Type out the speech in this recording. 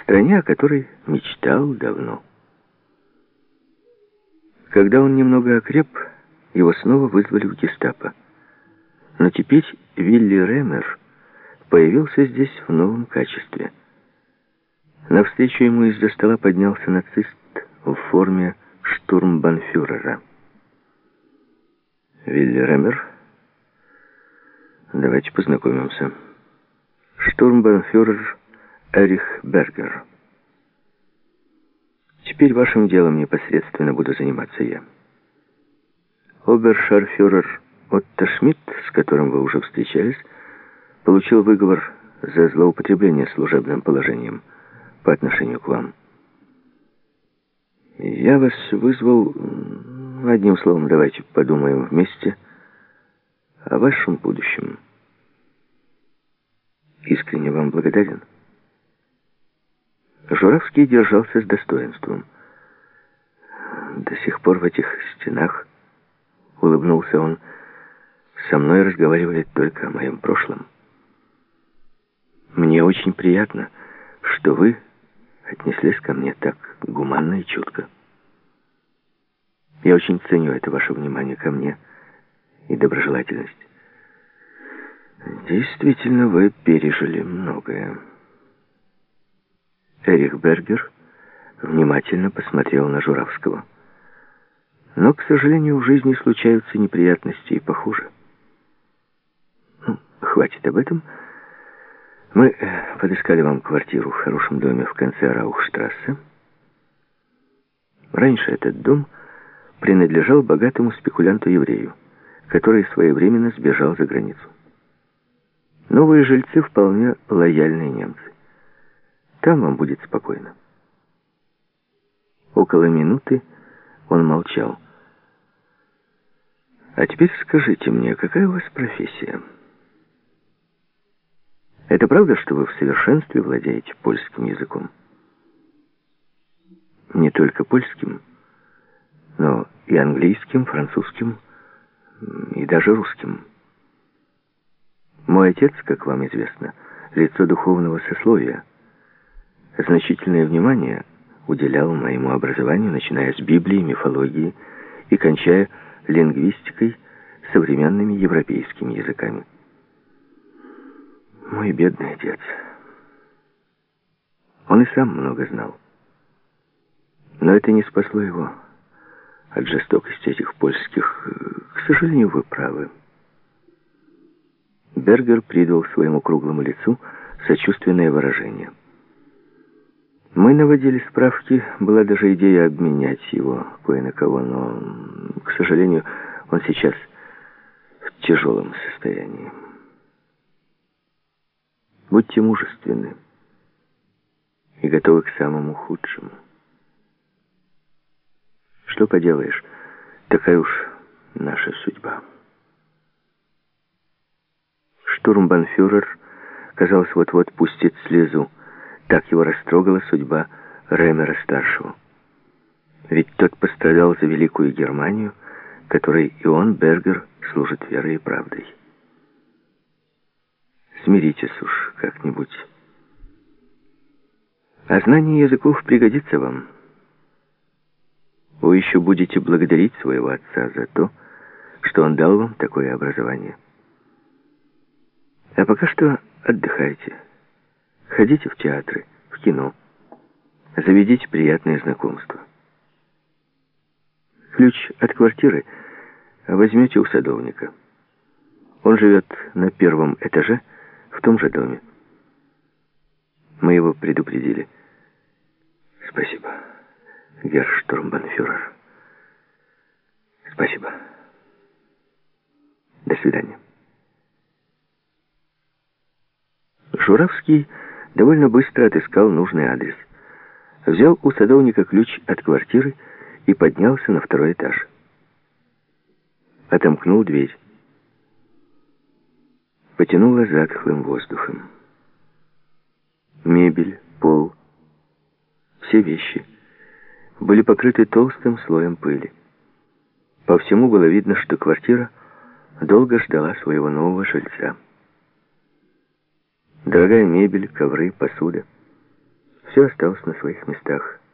стране, о которой мечтал давно. Когда он немного окреп, его снова вызвали в гестапо. Но теперь Вилли Ремер появился здесь в новом качестве. Навстречу ему из-за стола поднялся нацист в форме штурмбанфюрера. «Вилли Ремер, давайте познакомимся. Штурмбанфюрер Эрих Бергер. Теперь вашим делом непосредственно буду заниматься я. Обершарфюрер Отто Шмидт, с которым вы уже встречались, получил выговор за злоупотребление служебным положением по отношению к вам. Я вас вызвал, одним словом, давайте подумаем вместе о вашем будущем. Искренне вам благодарен». Журавский держался с достоинством. «До сих пор в этих стенах, — улыбнулся он, — со мной разговаривали только о моем прошлом. Мне очень приятно, что вы отнеслись ко мне так гуманно и чутко. Я очень ценю это ваше внимание ко мне и доброжелательность. Действительно, вы пережили многое». Эрих Бергер внимательно посмотрел на Журавского. «Но, к сожалению, в жизни случаются неприятности и похуже. Хватит об этом. Мы подыскали вам квартиру в хорошем доме в конце Раухштрассе. Раньше этот дом принадлежал богатому спекулянту-еврею, который своевременно сбежал за границу. Новые жильцы вполне лояльные немцы. Там вам будет спокойно». Около минуты он молчал. «А теперь скажите мне, какая у вас профессия? Это правда, что вы в совершенстве владеете польским языком?» «Не только польским, но и английским, французским и даже русским. Мой отец, как вам известно, лицо духовного сословия. Значительное внимание уделял моему образованию, начиная с Библии, мифологии и кончая лингвистикой, современными европейскими языками. Мой бедный отец. Он и сам много знал. Но это не спасло его от жестокости этих польских. К сожалению, вы правы». Бергер придал своему круглому лицу сочувственное выражение. «Мы наводили справки, была даже идея обменять его кое на кого, но, к сожалению, он сейчас в тяжелом состоянии. Будьте мужественны и готовы к самому худшему. Что поделаешь, такая уж наша судьба». Штурмбанфюрер, казалось, вот-вот пустит слезу. Так его растрогала судьба Ремера-старшего. Ведь тот пострадал за Великую Германию, которой и он, Бергер, служит верой и правдой. Смиритесь уж как-нибудь. А знание языков пригодится вам. Вы еще будете благодарить своего отца за то, что он дал вам такое образование. А пока что отдыхайте. Ходите в театры, в кино. Заведите приятные знакомства. Ключ от квартиры возьмете у садовника. Он живет на первом этаже в том же доме. Мы его предупредили. Спасибо, геррштурмбанфюрер. Спасибо. До свидания. Журавский довольно быстро отыскал нужный адрес. Взял у садовника ключ от квартиры и поднялся на второй этаж. Отомкнул дверь. Потянуло затхлым воздухом. Мебель, пол, все вещи были покрыты толстым слоем пыли. По всему было видно, что квартира долго ждала своего нового жильца. Дорогая мебель, ковры, посуда — Все осталось на своих местах.